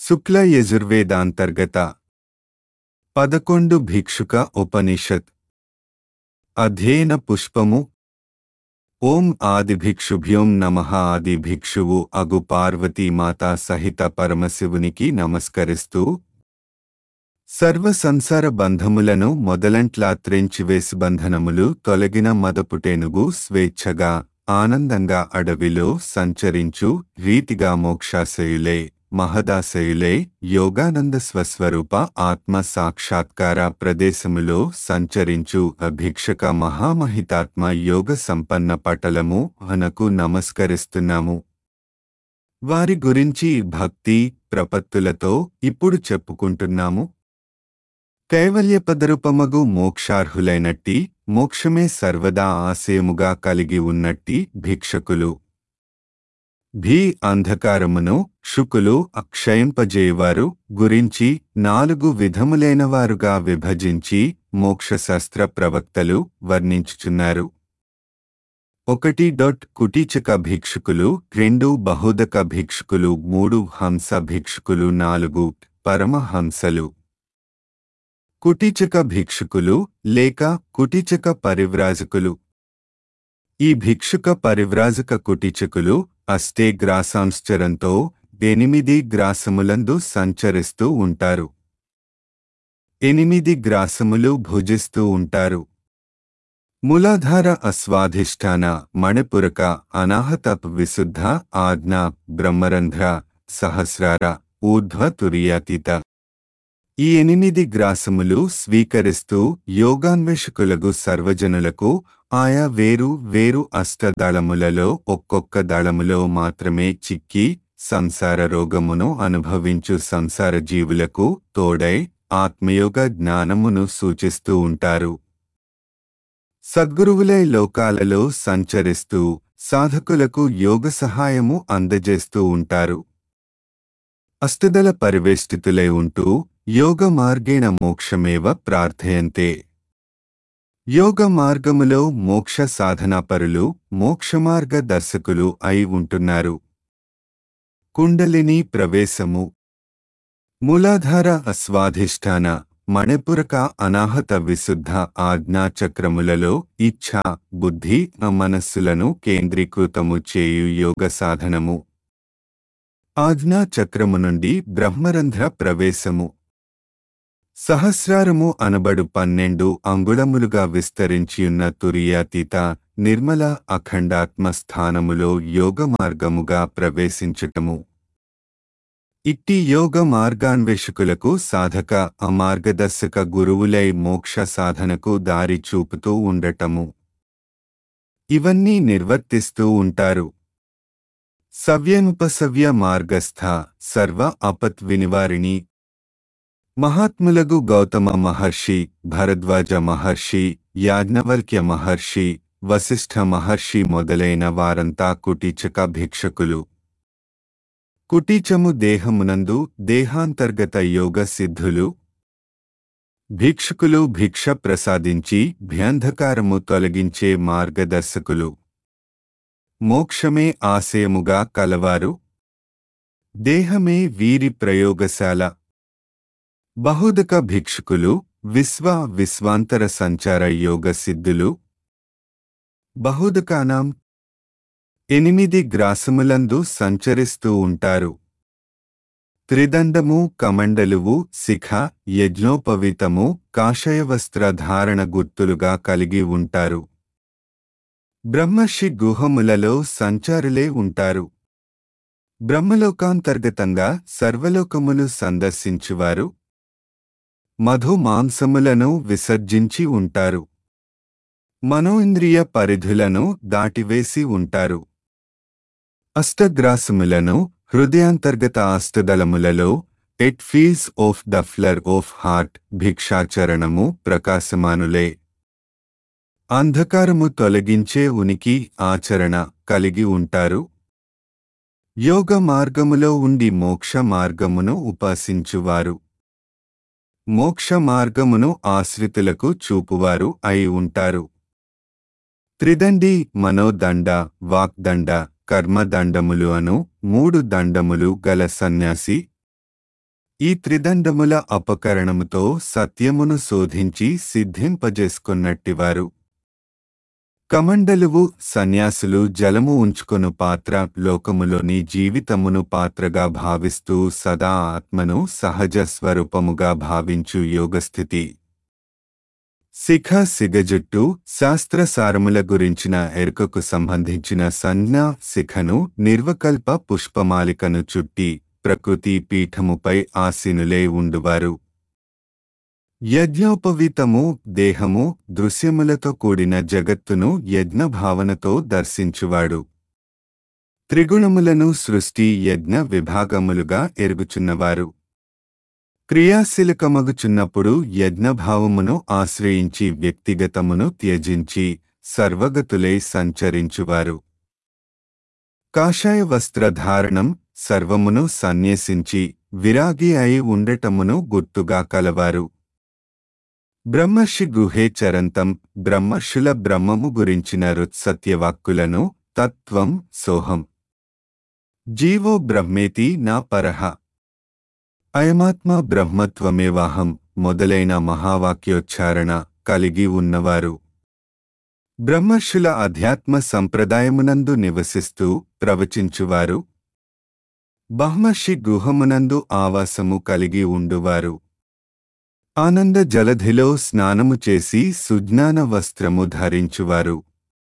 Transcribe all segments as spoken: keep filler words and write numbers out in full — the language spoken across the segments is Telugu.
శుక్ల యజుర్వేదాంతర్గత పదకొండు భిక్షుక ఉపనిషత్ అధ్యయన పుష్పము. ఓం ఆదిభిక్షుభ్యోం నమః. ఆది భిక్షువు అగు పార్వతీమాతా సహిత పరమశివునికి నమస్కరిస్తూ సర్వ సంసార బంధములను మొదలంట్లా త్రెంచివేసి బంధనములు తొలగిన మదపుటేనుగు స్వేచ్ఛగా ఆనందంగా అడవిలో సంచరించు రీతిగా మోక్షాశయులే మహదాశయులే యోగానంద స్వస్వరూప ఆత్మ సాక్షాత్కార ప్రదేశములో సంచరించు అభిక్షక మహామహితాత్మ యోగ సంపన్న పటలము అనకు నమస్కరిస్తున్నాము. వారి గురించి భక్తి ప్రపత్తులతో ఇప్పుడు చెప్పుకుంటున్నాము. కైవల్యపదరూపమగు మోక్షార్హులైనట్టి మోక్షమే సర్వదా ఆశయముగా కలిగి ఉన్నట్టి భిక్షకులు భీ అంధకారమును శుకులు అక్షయింపజేయవారు గురించి నాలుగు విధములైనవారుగా విభజించి మోక్షశాస్త్ర ప్రవక్తలు వర్ణించుచున్నారు. ఒకటి డొట్ కుటీచక భిక్షుకులు, రెండు బహుదక భిక్షుకులు, మూడు హంస భిక్షుకులు, నాలుగు పరమహంసలు. కుటీచక భిక్షుకులు లేక కుటీచక పరివ్రాజకులు. ఈ భిక్షుక పరివ్రాజక కుటీచకులు అష్టే గ్రాసాంశ్చరంతో ఎనిమిది గ్రాసములందు సంచరిస్తూ ఉంటారు. ఎనిమిది గ్రాసములు భుజిస్తూ ఉంటారు. మూలాధార అస్వాధిష్టాన మణిపురక అనాహత విశుద్ధ ఆజ్ఞ బ్రహ్మరంధ్ర సహస్రార ఊర్ధ్వ తురియాతీత. ఈ ఎనిమిది గ్రాసములు స్వీకరిస్తూ యోగాన్వేషకులకు సర్వజనులకు ఆయా వేరు వేరు అష్టదళములలో ఒక్కొక్క దళములో మాత్రమే చిక్కి సంసార రోగమును అనుభవించు సంసార జీవులకు తోడై ఆత్మయోగ జ్ఞానమును సూచిస్తూ ఉంటారు. సద్గురువులై లోకాలలో సంచరిస్తూ సాధకులకు యోగ సహాయము అందజేస్తూ ఉంటారు. అష్టదళ పరివేష్టితులై ఉంటూ యోగ మార్గేణ మోక్షమేవ ప్రార్థయంతే. యోగ మార్గములో మోక్ష సాధనాపరులు మోక్షమార్గ దర్శకులు అయి ఉంటున్నారు. కుండలిని ప్రవేశము. మూలాధార అస్వాధిష్టాన మణిపురక అనాహత విశుద్ధ ఆజ్ఞాచక్రములలో ఇచ్ఛా బుద్ధి మనస్సులను కేంద్రీకృతము చేయు యోగ సాధనము. ఆజ్ఞాచక్రము నుండి బ్రహ్మరంధ్ర ప్రవేశము. సహస్రారము అనబడు పన్నెండు అంగుళములుగా విస్తరించియున్న తురియాతీత నిర్మల అఖండాత్మ స్థానములో యోగ మార్గముగా ప్రవేశించటము. ఇట్టి యోగ మార్గాన్వేషకులకు సాధక అమార్గదర్శక గురువులై మోక్ష సాధనకు దారి చూపుతూ ఉండటము. ఇవన్నీ నిర్వర్తిస్తూ ఉంటారు. సవ్యముపసవ్య మార్గస్థ సర్వ అపత్ వినివారిణి. మహాత్ములగు గౌతమ మహర్షి, భరద్వాజ మహర్షి, యాజ్ఞవల్క్య మహర్షి, వశిష్ఠ మహర్షి మొదలైన వారంతా కుటీచక భిక్షకులు. కుటీచము దేహమునందు దేహాంతర్గత యోగ సిద్ధులు. భిక్షుకులు భిక్ష ప్రసాదించి భ్యంధకారము తొలగించే మార్గదర్శకులు. మోక్షమే ఆశయముగా కలవారు. దేహమే వీరి ప్రయోగశాల. బహుదక భిక్షుకులు విశ్వ విశ్వాంతర సంచార యోగ సిద్ధులు. బహుదకానాం ఎనిమిది గ్రాసములందు సంచరిస్తూ ఉంటారు. త్రిదండము కమండలువు శిఖ యజ్ఞోపవీతము కాషాయవస్త్ర ధారణ గుర్తులుగా కలిగి ఉంటారు. బ్రహ్మర్షి గుహములలో సంచారులే ఉంటారు. బ్రహ్మలోకాంతర్గతంగా సర్వలోకములు సందర్శించువారు. మధు మాంసములను విసర్జించి ఉంటారు. మనోఇంద్రియ పరిధులను దాటివేసి ఉంటారు. అష్టగ్రాసములను హృదయాంతర్గత అష్టదళములలో at feels of the flower of heart భిక్షాచరణము ప్రకాశమానులే. అంధకారము తొలగించే ఉనికి ఆచరణ కలిగి ఉంటారు. యోగ మార్గములో ఉండి మోక్ష మార్గమును ఉపాసించువారు. మోక్ష మార్గమును ఆశ్రితులకు చూపువారు అయి ఉంటారు. త్రిదండి మనోదండ వాక్దండ కర్మదండములు అను మూడు దండములు గల సన్యాసి. ఈ త్రిదండముల అపకరణముతో సత్యమును శోధించి సిద్ధింపజేసుకున్నట్టివారు. కమండలువు సన్యాసులు జలము ఉంచుకొను పాత్ర, లోకములోని జీవితమును పాత్రగా భావిస్తూ సదా ఆత్మను సహజ స్వరూపముగా భావించు యోగస్థితి. శిఖ సిగజుట్టు శాస్త్రసారముల గురించిన ఎరుకకు సంబంధించిన సంజ్ఞా శిఖను నిర్వకల్ప పుష్పమాలికను చుట్టి ప్రకృతి పీఠముపై ఆసీనులై ఉండువారు. యజ్ఞోపవీతము దేహము దృశ్యములతో కూడిన జగత్తును యజ్ఞభావనతో దర్శించువాడు. త్రిగుణములను సృష్టి యజ్ఞ విభాగములుగా ఎరుగుచున్నవారు. క్రియాశీలకమగుచున్నప్పుడు యజ్ఞభావమును ఆశ్రయించి వ్యక్తిగతమును త్యజించి సర్వగతులై సంచరించువారు. కాషాయ వస్త్రధారణం సర్వమును సన్యసించి విరాగి అయి ఉండటమును గుర్తుగా కలవారు. బ్రహ్మర్షి గుహే చరంతం బ్రహ్మర్షుల బ్రహ్మము గురించిన రుత్సత్యవాక్కులను తత్వం సోహం జీవో బ్రహ్మేతి నా పరహ అయమాత్మ బ్రహ్మత్వమేవాహం మొదలైన మహావాక్యోచ్చారణ కలిగి ఉన్నవారు. బ్రహ్మర్షుల అధ్యాత్మ సంప్రదాయమునందు నివసిస్తూ ప్రవచించువారు. బ్రహ్మర్షి గుహమునందు ఆవాసము కలిగి ఉండువారు. ఆనంద జలధిలో స్నానము చేసి సుజ్ఞాన వస్త్రము ధరించువారు.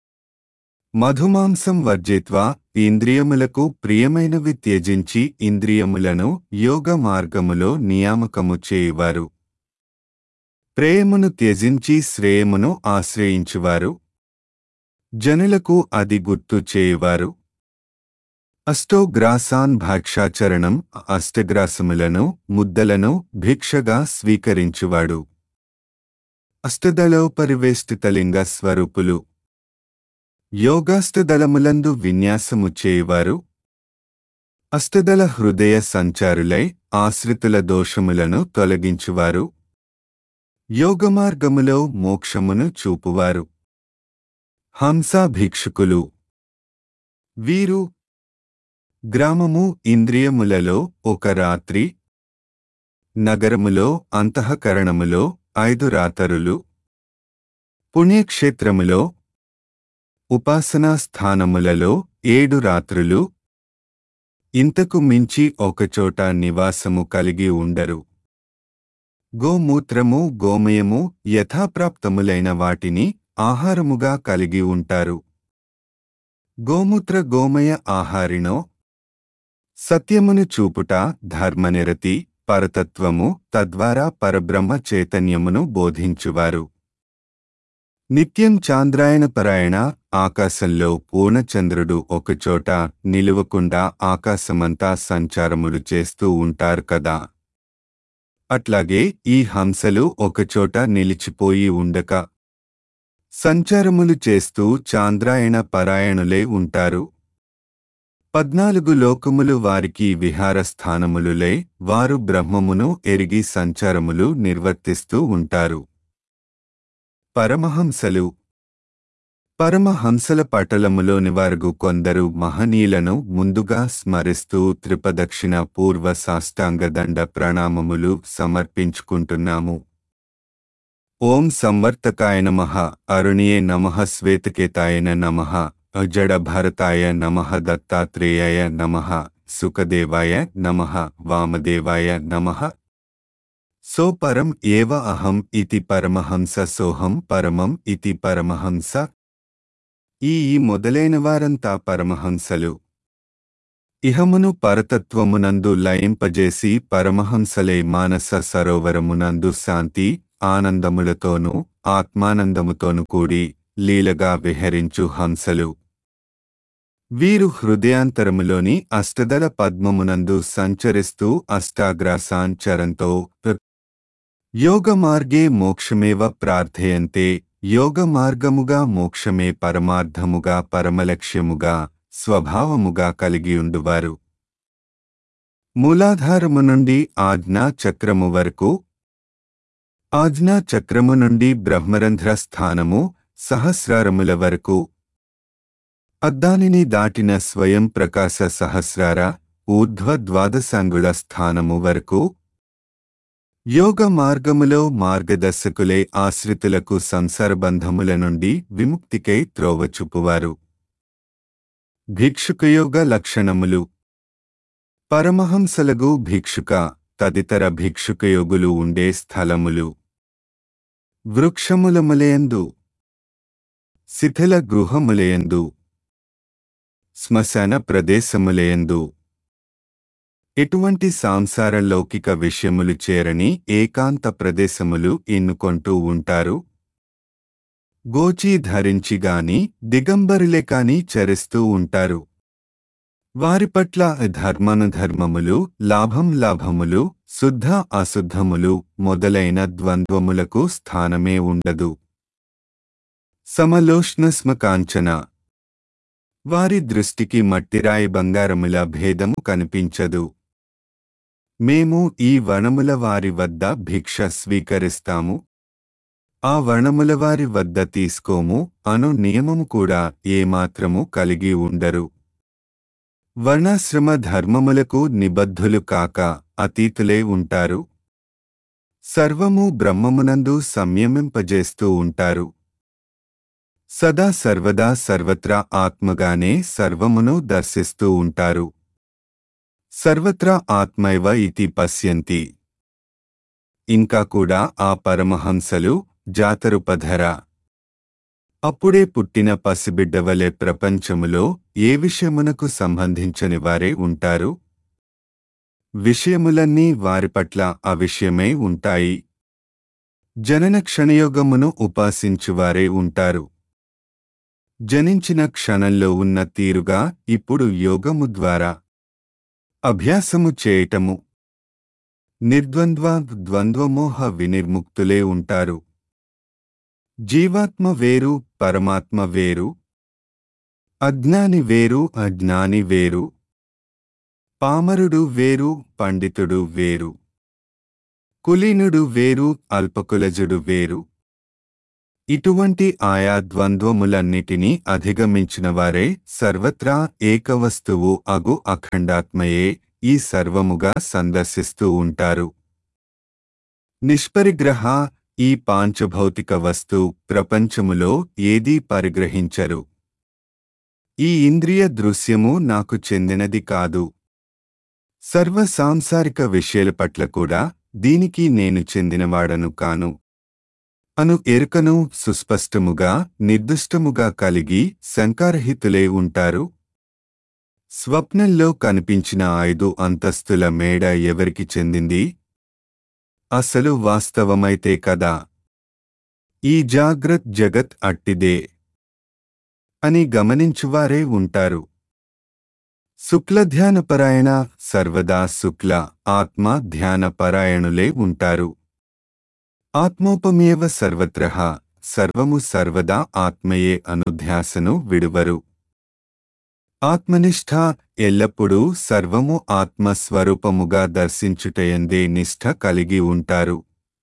మధుమాంసం వర్జిత్వా ఇంద్రియములకు ప్రియమైనవి త్యజించి ఇంద్రియములను యోగ మార్గములో నియామకము చేయువారు. ప్రేయమును త్యజించి శ్రేయమును ఆశ్రయించువారు. జనులకు అది గుర్తు చేయువారు. అష్టోగ్రాసాన్ భాక్షాచరణం అష్టగ్రాసములను ముద్దలను భిక్షగా స్వీకరించువాడు. అష్టదళో పరివేష్టితలింగ స్వరూపులు. యోగాష్టదళములందు విన్యాసము చేయువారు. అష్టదళ హృదయ సంచారులై ఆశ్రితుల దోషములను తొలగించువారు. యోగమార్గములో మోక్షమును చూపువారు. హంసా భిక్షుకులు. వీరు గ్రామము ఇంద్రియములలో ఒక రాత్రి, నగరములో అంతఃకరణములో ఐదు రాతరులు, పుణ్యక్షేత్రములో ఉపాసనా స్థానములలో ఏడు రాత్రులు, ఇంతకు మించి ఒకచోట నివాసము కలిగి ఉండరు. గోమూత్రము గోమయము యథాప్రాప్తములైన వాటిని ఆహారముగా కలిగి ఉంటారు. గోమూత్ర గోమయ ఆహారిణో సత్యమును చూపుట ధర్మనిరతి పరతత్వము తద్వారా పరబ్రహ్మ చైతన్యమును బోధించువారు. నిత్యం చాంద్రాయణ పరాయణ ఆకాశంలో పూర్ణచంద్రుడు ఒకచోట నిలువకుండా ఆకాశమంతా సంచారములు చేస్తూ ఉంటారు కదా. అట్లాగే ఈ హంసలు ఒకచోట నిలిచిపోయి ఉండక సంచారములు చేస్తూ చాంద్రాయణ పరాయణులే ఉంటారు. పద్నాలుగు లోకములు వారికి విహారస్థానములులై వారు బ్రహ్మమును ఎరిగి సంచారములు నిర్వర్తిస్తూ ఉంటారు. పరమహంసలు. పరమహంసల పటలములోని వారు కొందరు మహనీయులను ముందుగా స్మరిస్తూ త్రిపదక్షిణ పూర్వ సాష్టాంగదండ ప్రణామములు సమర్పించుకుంటున్నాము. ఓం సంవర్తకాయ నమః, అరుణియే నమః, శ్వేతకేతాయ నమః, జడభరతాయ నమః, దత్తాత్రేయాయ నమః, సుఖదేవాయ నమః, వామదేవాయ నమః. సో పరం ఏవ అహం ఇతి పరమహంస, సోహం పరమం ఇతి పరమహంస. ఈ మొదలైన వారంతా పరమహంసలు. ఇహమును పరతత్వమునందు లయింపజేసి పరమహంసలై మానస సరోవరమునందు శాంతి ఆనందములతోనూ ఆత్మానందముతోను కూడి లీలగా విహరించు హంసలు. వీరు హృదయాంతరములోని అష్టదళ పద్మమునందు సంచరిస్తూ అష్టాగ్రాసాంచరంతో యోగమార్గే మోక్షమేవ ప్రార్థయంతే. యోగమార్గముగా మోక్షమే పరమార్థముగా పరమలక్ష్యముగా స్వభావముగా కలిగియుండువారు. మూలాధారము నుండి ఆజ్ఞా చక్రము వరకు, ఆజ్ఞా చక్రము నుండి బ్రహ్మరంధ్ర స్థానము సహస్రారముల వరకు, అద్దానిని దాటిన స్వయం ప్రకాశ సహస్రార ఊర్ధ్వ ద్వాదశాంగుళ స్థానము వరకు, యోగ మార్గములో మార్గదర్శకులే ఆశ్రితులకు సంసారబంధముల నుండి విముక్తికై త్రోవ చూపువారు. భిక్షుకయోగ లక్షణములు. పరమహంసలగు భిక్షుక తదితర భిక్షుకయోగులు ఉండే స్థలములు. వృక్షములములయందు, శిథిల గృహములయందు, శ్మశాన ప్రదేశములయందు, ఎటువంటి సాంసార లౌకిక విషయములు చేరని ఏకాంత ప్రదేశములు ఎన్నుకొంటూ ఉంటారు. గోచీ ధరించిగాని దిగంబరులే కాని చరిస్తూ ఉంటారు. వారి పట్ల ధర్మానుధర్మములు, లాభం లాభములు, శుద్ధ అశుద్ధములు మొదలైన ద్వంద్వములకు స్థానమే ఉండదు. సమలోష్ణస్మకాంచన. వారి దృష్టికి మట్టిరాయి బంగారముల భేదము కనిపించదు. మేము ఈ వనముల వారి వద్ద భిక్ష స్వీకరిస్తాము, ఆ వనముల వారి వద్ద తీసుకోము అను నియమము కూడా ఏమాత్రము కలిగి ఉండరు. వర్ణాశ్రమ ధర్మములకు నిబద్ధులు కాక అతీతులే ఉంటారు. సర్వము బ్రహ్మమునందు సంయమింపజేస్తూ ఉంటారు. సదా సర్వదా సర్వత్రా ఆత్మగానే సర్వమును దర్శిస్తూ ఉంటారు. సర్వత్రా ఆత్మైవ ఇతి పశ్యంతి. ఇంకా కూడా ఆ పరమహంసలు జాతరుపధర. అప్పుడే పుట్టిన పసిబిడ్డవలే ప్రపంచములో ఏ విషయమునకు సంబంధించని వారే ఉంటారు. విషయములన్నీ వారి పట్ల అవిషయమై ఉంటాయి. జనన క్షణయోగమును ఉపాసించువారే ఉంటారు. జనించిన క్షణంలో ఉన్న తీరుగా ఇప్పుడు యోగము ద్వారా అభ్యాసము చేయటము. నిర్ద్వంద్వ ద్వంద్వమోహ వినిర్ముక్తులే ఉంటారు. జీవాత్మ వేరు, పరమాత్మ వేరు. అజ్ఞాని వేరు, అజ్ఞాని వేరు. పామరుడు వేరు, పండితుడు వేరు. కులీనుడు వేరు, అల్పకులజుడు వేరు. ఇటువంటి ఆయా ద్వంద్వములన్నిటినీ అధిగమించినవారే సర్వత్రా ఏకవస్తువు అగు అఖండాత్మయే ఈ సర్వముగా సందర్శిస్తూ ఉంటారు. నిష్పరిగ్రహ. ఈ పాంచభౌతిక వస్తు ప్రపంచములో ఏదీ పరిగ్రహించరు. ఈ ఇంద్రియ దృశ్యము నాకు చెందినది కాదు. సర్వ సాంసారిక విషయాల పట్ల కూడా దీనికి నేను చెందినవాడను కాను అను ఎరుకను సుస్పష్టముగా నిర్దిష్టముగా కలిగి శంకారహితులే ఉంటారు. స్వప్నంలో కనిపించిన ఐదు అంతస్తుల మేడ ఎవరికి చెందింది? అసలు వాస్తవమైతే కదా. ఈ జాగ్రత్ జగత్ అట్టిదే అని గమనించువారే ఉంటారు. శుక్లధ్యానపరాయణ. సర్వదా శుక్ల ఆత్మ ధ్యానపరాయణులే ఉంటారు. ఆత్మోపమేవ సర్వత్రః. సర్వము సర్వదా ఆత్మయే అనుధ్యాసను విడువరు. ఆత్మనిష్ఠ. ఎల్లప్పుడూ సర్వము ఆత్మస్వరూపముగా దర్శించుటయందే నిష్ఠ కలిగి ఉంటారు.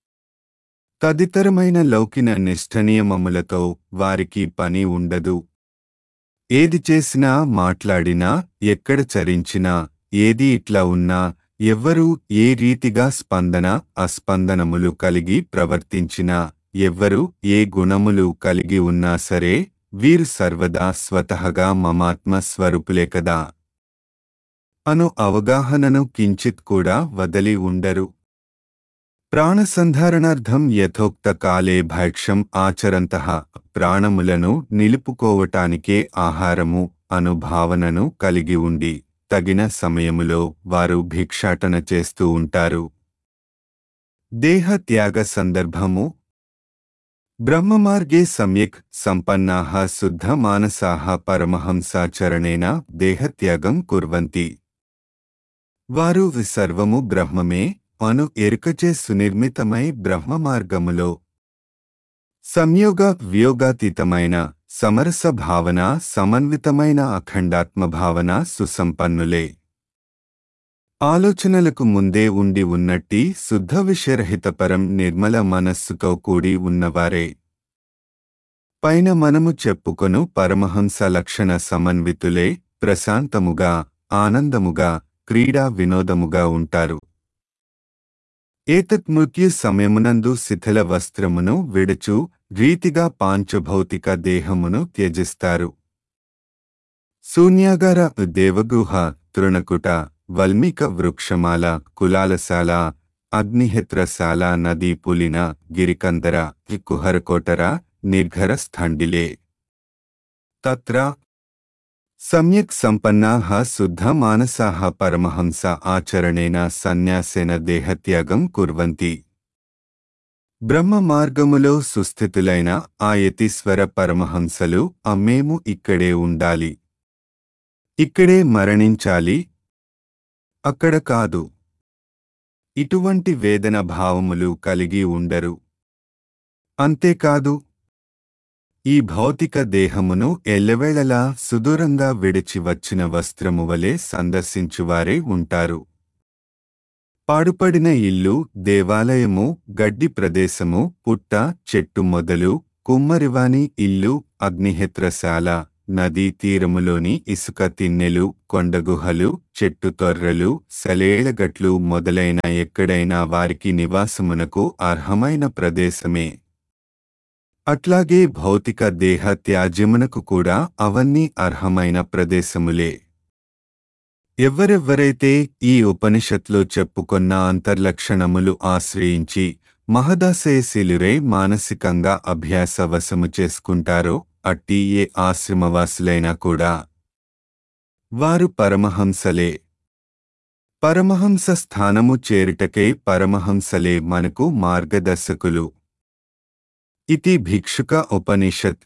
తదితరమైన లౌకిన నిష్ఠనియమములతో వారికి పని ఉండదు. ఏది చేసినా, మాట్లాడినా, ఎక్కడ చరించినా, ఏది ఇట్లా ఉన్నా, ఎవ్వరూ ఏ రీతిగా స్పందన అస్పందనములు కలిగి ప్రవర్తించినా, ఎవ్వరు ఏ గుణములు కలిగి ఉన్నా సరే, వీరు సర్వదా స్వతహగా మమాత్మ స్వరూపులే కదా అను అవగాహనను కించిత్ కూడా వదలి ఉండరు. ప్రాణసంధారణార్థం యథోక్త కాలే భైక్ష్యం ఆచరంతః. ప్రాణములను నిలుపుకోవటానికే ఆహారము అను భావనను కలిగి ఉండి తగిన సమయములో వారు భిక్షాటన చేస్తూ ఉంటారు. దేహత్యాగ సందర్భము. బ్రహ్మమార్గే సమ్యక్ సంపన్నాః శుద్ధమానసాః పరమహంసాచరణేన దేహత్యాగం కుర్వంతి. వారు సర్వము బ్రహ్మమే అను ఎరుకచే సునిర్మితమై బ్రహ్మమార్గములో సంయోగ వియోగాతీతమైన సమరస భావన సమన్వితమైన అఖండాత్మ భావన సుసంపన్నులే. ఆలోచనలకు ముందే ఉండి ఉన్నట్టి శుద్ధ విషయరహితపరం నిర్మల మనస్సుతో కూడి ఉన్నవారే. పైన మనము చెప్పుకొను పరమహంస లక్షణ సమన్వితులే ప్రశాంతముగా, ఆనందముగా, క్రీడా వినోదముగా ఉంటారు. ఏతత్ మృత్యు సమయమునందు శిథిల వస్త్రమును విడుచు రీతిగా పాంచభౌతిక దేహమును త్యజిస్తారు. శూన్యాగార, దేవగుహ, తృణకుట, వల్మీక వృక్షమాల, కులాలశాల, అగ్నిహత్రశాల, నదీ పులిన, గిరికందర, కుహరకోటర, నిర్ఘర స్థండిలే. తత్ర సమ్యక్ సంపన్నాః శుద్ధ మానసాః పరమహంస ఆచరణేన సన్యాసేన దేహత్యాగం కుర్వంతి. బ్రహ్మ మార్గములో సుస్థితులైన ఆ యతీశ్వర పరమహంసలు అమ్మేము ఇక్కడే ఉండాలి, ఇక్కడే మరణించాలి, అక్కడ కాదు, ఇటువంటి వేదన భావములు కలిగి ఉండరు. అంతేకాదు, ఈ భౌతిక దేహమును ఎల్లవేళలా సుదూరంగా విడిచి వచ్చిన వస్త్రము వలె సందర్శించువారే ఉంటారు. పాడుపడిన ఇల్లు, దేవాలయము, గడ్డి ప్రదేశము, పుట్ట, చెట్టు మొదలు, కుమ్మరివాని ఇల్లు, అగ్నిహత్రశాల, నదీ తీరములోని ఇసుక తిన్నెలు, కొండగుహలు, చెట్టు తొర్రలు, సెలేళ్లగట్లు మొదలైన ఎక్కడైనా వారికి నివాసమునకు అర్హమైన ప్రదేశమే. అట్లాగే భౌతిక దేహ త్యాజ్యమునకు కూడా అవన్నీ అర్హమైన ప్రదేశములే. ఎవరెవ్వరైతే ఈ ఉపనిషత్లో చెప్పుకొన్న అంతర్లక్షణములు ఆశ్రయించి మహదాశయశీలురై మానసికంగా అభ్యాసవశము చేసుకుంటారో అట్టి ఏ ఆశ్రమవాసులైనా కూడా వారు పరమహంసలే. పరమహంస స్థానము చేరుటకై పరమహంసలే మనకు మార్గదర్శకులు. ఇతి భిక్షుక ఉపనిషత్.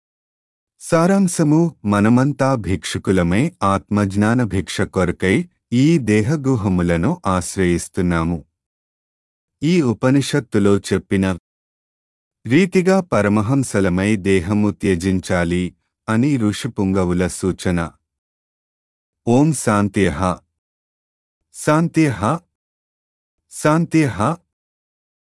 సారాంశము: మనమంతా భిక్షుకులమై ఆత్మజ్ఞాన భిక్ష కొరకై ఈ దేహగుహములను ఆశ్రయిస్తున్నాము. ఈ ఉపనిషత్తులో చెప్పిన రీతిగా పరమహంసలమై దేహము త్యజించాలి అని ఋషిపుంగవుల సూచన. ఓం శాంత్యః శాంత్యః శాంత్యః.